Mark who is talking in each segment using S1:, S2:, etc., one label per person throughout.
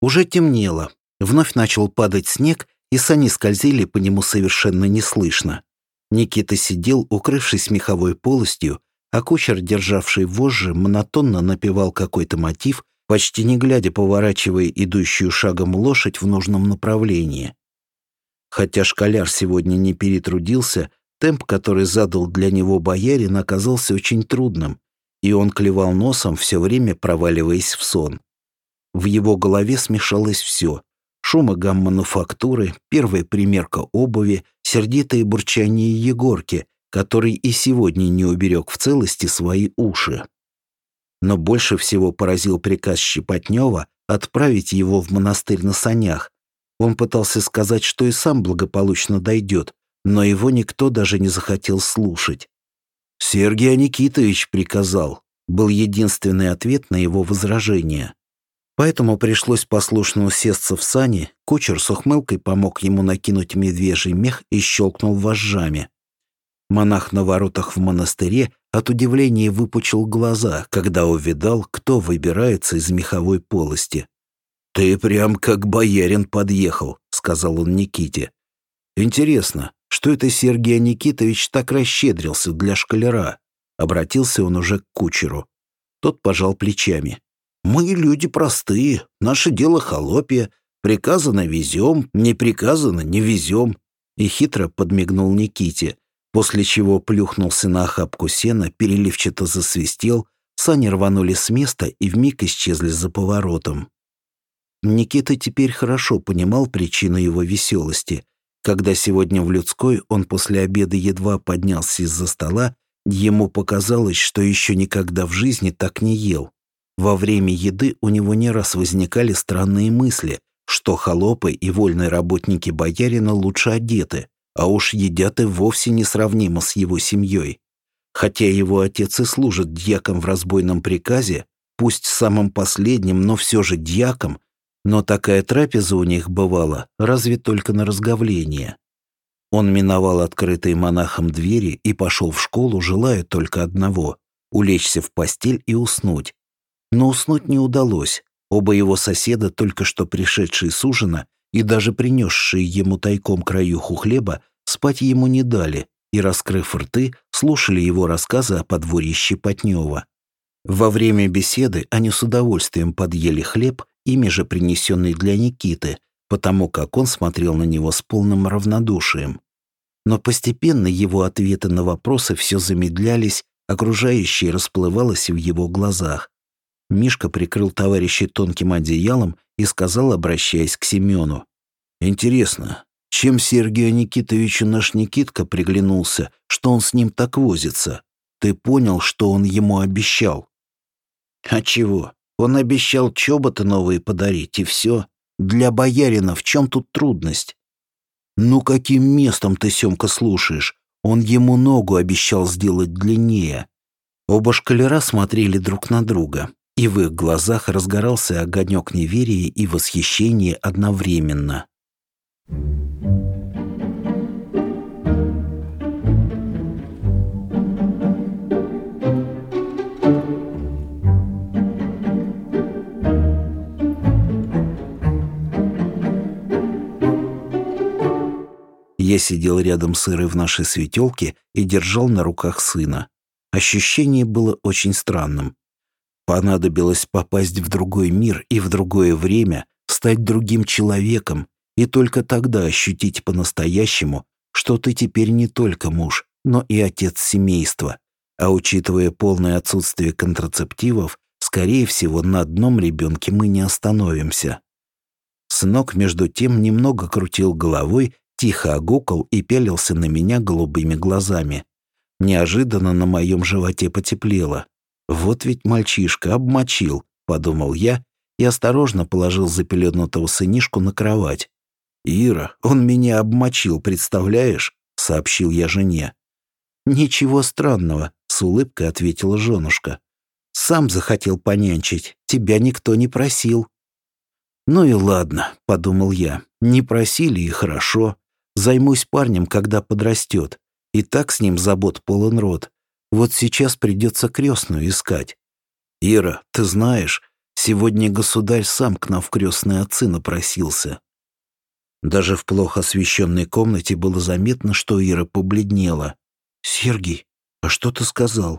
S1: Уже темнело. Вновь начал падать снег, и сани скользили по нему совершенно неслышно. Никита сидел, укрывшись меховой полостью, а кучер, державший вожжи, монотонно напевал какой-то мотив, почти не глядя, поворачивая идущую шагом лошадь в нужном направлении. Хотя школяр сегодня не перетрудился, темп, который задал для него боярин, оказался очень трудным, и он клевал носом, все время проваливаясь в сон. В его голове смешалось все: шум и гам мануфактуры, первая примерка обуви, сердитое бурчание Егорки, который и сегодня не уберег в целости свои уши. Но больше всего поразил приказ Щепотнева отправить его в монастырь на санях. Он пытался сказать, что и сам благополучно дойдет, но его никто даже не захотел слушать. «Сергей Никитович приказал», был единственный ответ на его возражение. Поэтому пришлось послушно усесться в сани, кучер с ухмылкой помог ему накинуть медвежий мех и щелкнул вожжами. Монах на воротах в монастыре от удивления выпучил глаза, когда увидал, кто выбирается из меховой полости. «Ты прям как боярин подъехал», — сказал он Никите. «Интересно, что это Сергей Никитович так расщедрился для школяра?» Обратился он уже к кучеру. Тот пожал плечами. «Мы люди простые, наше дело холопье. Приказано — везем, не приказано — не везем». И хитро подмигнул Никите, после чего плюхнулся на охапку сена, переливчато засвистел, сани рванули с места и вмиг исчезли за поворотом. Никита теперь хорошо понимал причину его веселости. Когда сегодня в людской он после обеда едва поднялся из-за стола, ему показалось, что еще никогда в жизни так не ел. Во время еды у него не раз возникали странные мысли, что холопы и вольные работники боярина лучше одеты, а уж едят и вовсе несравнимо с его семьей. Хотя его отец и служит дьяком в разбойном приказе, пусть самым последним, но все же дьяком, но такая трапеза у них бывала разве только на разговление. Он миновал открытые монахом двери и пошел в школу, желая только одного — улечься в постель и уснуть. Но уснуть не удалось. Оба его соседа, только что пришедшие с ужина и даже принесшие ему тайком краюху хлеба, спать ему не дали и, раскрыв рты, слушали его рассказы о подворье Щепотнева. Во время беседы они с удовольствием подъели хлеб, ими же принесенный для Никиты, потому как он смотрел на него с полным равнодушием. Но постепенно его ответы на вопросы все замедлялись, окружающее расплывалось в его глазах. Мишка прикрыл товарища тонким одеялом и сказал, обращаясь к Семену: «Интересно, чем Сергею Никитовичу наш Никитка приглянулся, что он с ним так возится? Ты понял, что он ему обещал?» «А чего? Он обещал чоботы новые подарить, и все. Для боярина в чем тут трудность?» «Ну каким местом ты, Семка, слушаешь? Он ему ногу обещал сделать длиннее». Оба школяра смотрели друг на друга, и в их глазах разгорался огонек неверия и восхищения одновременно. Я сидел рядом с Ирой в нашей светелке и держал на руках сына. Ощущение было очень странным. Понадобилось попасть в другой мир и в другое время, стать другим человеком, и только тогда ощутить по-настоящему, что ты теперь не только муж, но и отец семейства. А учитывая полное отсутствие контрацептивов, скорее всего, на одном ребенке мы не остановимся. Сынок, между тем, немного крутил головой, тихо огукал и пялился на меня голубыми глазами. Неожиданно на моем животе потеплело. «Вот ведь мальчишка обмочил», — подумал я и осторожно положил запеленутого сынишку на кровать. «Ира, он меня обмочил, представляешь?» — сообщил я жене. «Ничего странного», — с улыбкой ответила женушка. «Сам захотел понянчить, тебя никто не просил». «Ну и ладно», — подумал я, — «не просили и хорошо. Займусь парнем, когда подрастет. И так с ним забот полон рот. Вот сейчас придется крестную искать. Ира, ты знаешь, Сегодня государь сам к нам в крестные отцы напросился». Даже в плохо освещенной комнате было заметно, что Ира побледнела. «Сергей, а что ты сказал?»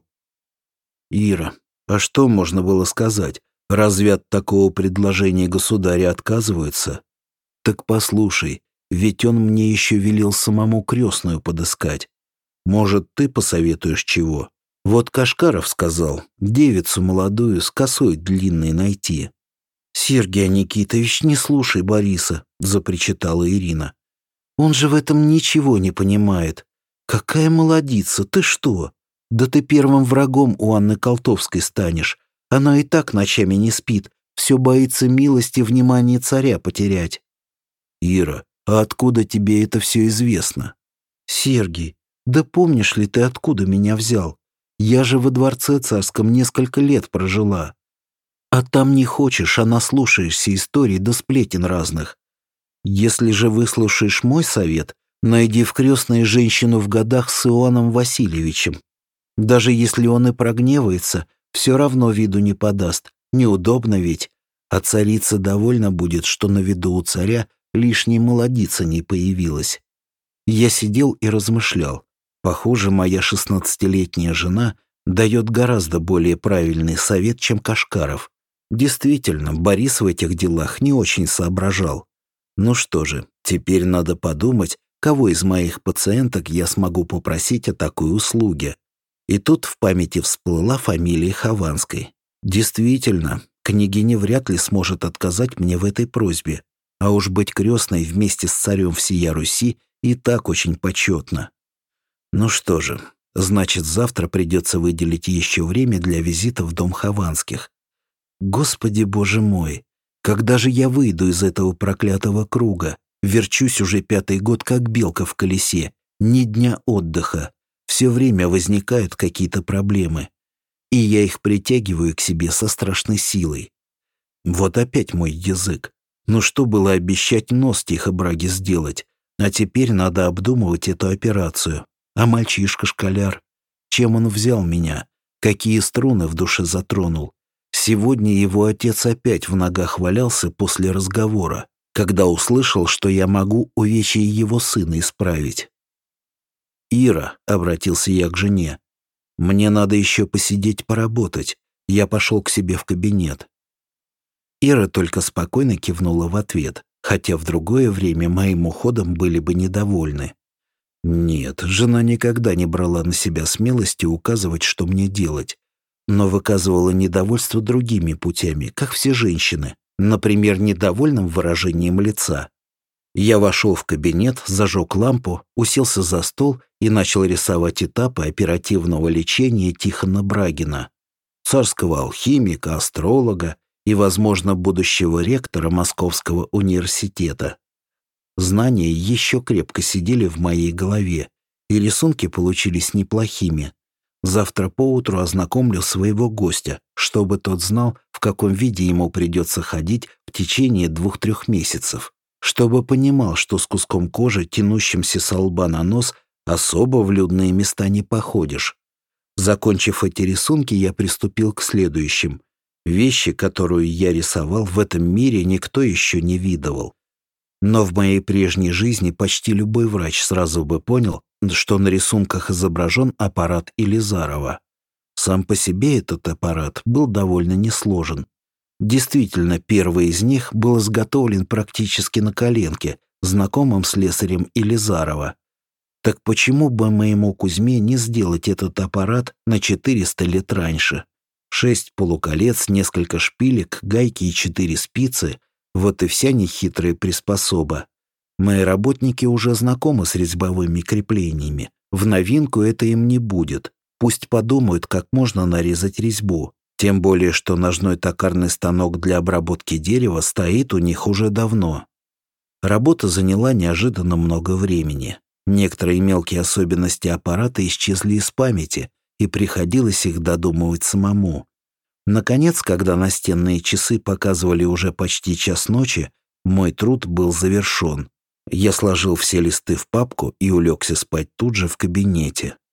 S1: «Ира, а что можно было сказать? Разве от такого предложения государя отказываются? Так послушай, ведь он мне еще велел самому крестную подыскать. Может, ты посоветуешь чего? Вот Кашкаров сказал, девицу молодую с косой длинной найти». «Сергей Никитович, не слушай Бориса», — запричитала Ирина. «Он же в этом ничего не понимает. Какая молодица, ты что? Да ты первым врагом у Анны Колтовской станешь. Она и так ночами не спит, все боится милости и внимания царя потерять». «Ира, а откуда тебе это все известно?» «Сергей, да помнишь ли ты, откуда меня взял? Я же во дворце царском несколько лет прожила. А там не хочешь, а наслушаешься историй да сплетен разных. Если же выслушаешь мой совет, найди в крестной женщину в годах с Иоанном Васильевичем. Даже если он и прогневается, все равно виду не подаст. Неудобно ведь. А царица довольна будет, что на виду у царя лишней молодица не появилась». Я сидел и размышлял. Похоже, моя 16-летняя жена дает гораздо более правильный совет, чем Кашкаров. Действительно, Борис в этих делах не очень соображал. Ну что же, теперь надо подумать, кого из моих пациенток я смогу попросить о такой услуге. И тут в памяти всплыла фамилия Хованской. Действительно, княгиня вряд ли сможет отказать мне в этой просьбе. А уж быть крестной вместе с царем всея Руси и так очень почетно. Ну что же, значит, завтра придется выделить еще время для визита в дом Хованских. Господи Боже мой, когда же я выйду из этого проклятого круга? Верчусь уже 5-й год, как белка в колесе. Ни дня отдыха. Все время возникают какие-то проблемы. И я их притягиваю к себе со страшной силой. Вот опять мой язык. Ну что было обещать нос тихо-браги сделать? А теперь надо обдумывать эту операцию. А мальчишка-школяр? Чем он взял меня? Какие струны в душе затронул? Сегодня его отец опять в ногах валялся после разговора, когда услышал, что я могу увечья его сына исправить. «Ира», — обратился я к жене, — «мне надо еще посидеть поработать». Я пошел к себе в кабинет. Ира только спокойно кивнула в ответ, хотя в другое время моим уходом были бы недовольны. Нет, жена никогда не брала на себя смелости указывать, что мне делать, но выказывала недовольство другими путями, как все женщины, например, недовольным выражением лица. Я вошел в кабинет, зажег лампу, уселся за стол и начал рисовать этапы оперативного лечения Тихона Брагина, царского алхимика, астролога и, возможно, будущего ректора Московского университета. Знания еще крепко сидели в моей голове, и рисунки получились неплохими. Завтра поутру ознакомлю своего гостя, чтобы тот знал, в каком виде ему придется ходить в течение 2-3 месяцев, чтобы понимал, что с куском кожи, тянущимся со лба на нос, особо в людные места не походишь. Закончив эти рисунки, я приступил к следующим. Вещи, которую я рисовал, в этом мире никто еще не видывал. Но в моей прежней жизни почти любой врач сразу бы понял, что на рисунках изображен аппарат Илизарова. Сам по себе этот аппарат был довольно несложен. Действительно, первый из них был изготовлен практически на коленке, знакомым слесарем Илизарова. Так почему бы моему Кузьме не сделать этот аппарат на 400 лет раньше? 6 полуколец, несколько шпилек, гайки и 4 спицы — вот и вся нехитрая приспособа. Мои работники уже знакомы с резьбовыми креплениями. В новинку это им не будет. Пусть подумают, как можно нарезать резьбу. Тем более, что ножной токарный станок для обработки дерева стоит у них уже давно. Работа заняла неожиданно много времени. Некоторые мелкие особенности аппарата исчезли из памяти, и приходилось их додумывать самому. Наконец, когда настенные часы показывали уже почти час ночи, мой труд был завершен. Я сложил все листы в папку и улегся спать тут же в кабинете.